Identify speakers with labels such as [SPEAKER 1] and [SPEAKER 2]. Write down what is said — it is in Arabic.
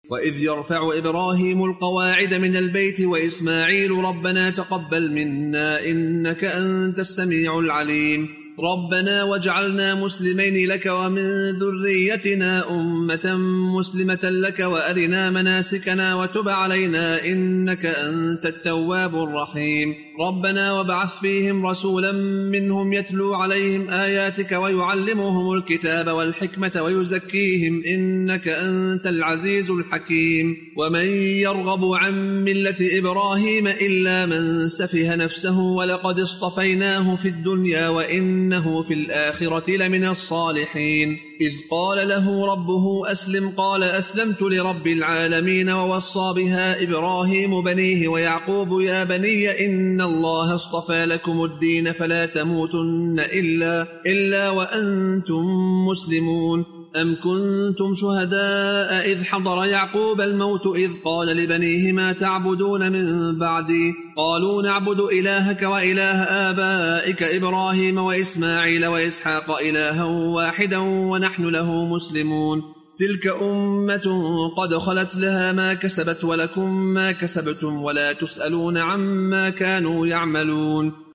[SPEAKER 1] وإذ يرفع إبراهيم القواعد من البيت وإسماعيل ربنا تقبل منا إنك أنت السميع العليم ربنا واجعلنا مسلمين لك ومن ذريتنا أمة مسلمة لك وأرنا مناسكنا وتب علينا إنك أنت التواب الرحيم ربنا وابعث فيهم رسولا منهم يتلو عليهم آياتك ويعلمهم الكتاب والحكمة ويزكيهم إنك أنت العزيز الحكيم ومن يرغب عن ملة إبراهيم إلا من سفه نفسه ولقد اصطفيناه في الدنيا وإنه في الآخرة لمن الصالحين إذ قال له ربه أسلم قال أسلمت لرب العالمين ووصى بها إبراهيم بنيه ويعقوب يا بني إن الله اصطفى لكم الدين فلا تموتن إلا وأنتم مسلمون أم كنتم شهداء إذ حضر يعقوب الموت إذ قال لبنيه ما تعبدون من بعدي قالوا نعبد إلهك وإله آبائك إبراهيم وإسماعيل وإسحاق إلها واحدا ونحن له مسلمون تلك أمة قد خلت لها ما كسبت ولكم ما كسبتم ولا تسألون عما كانوا يعملون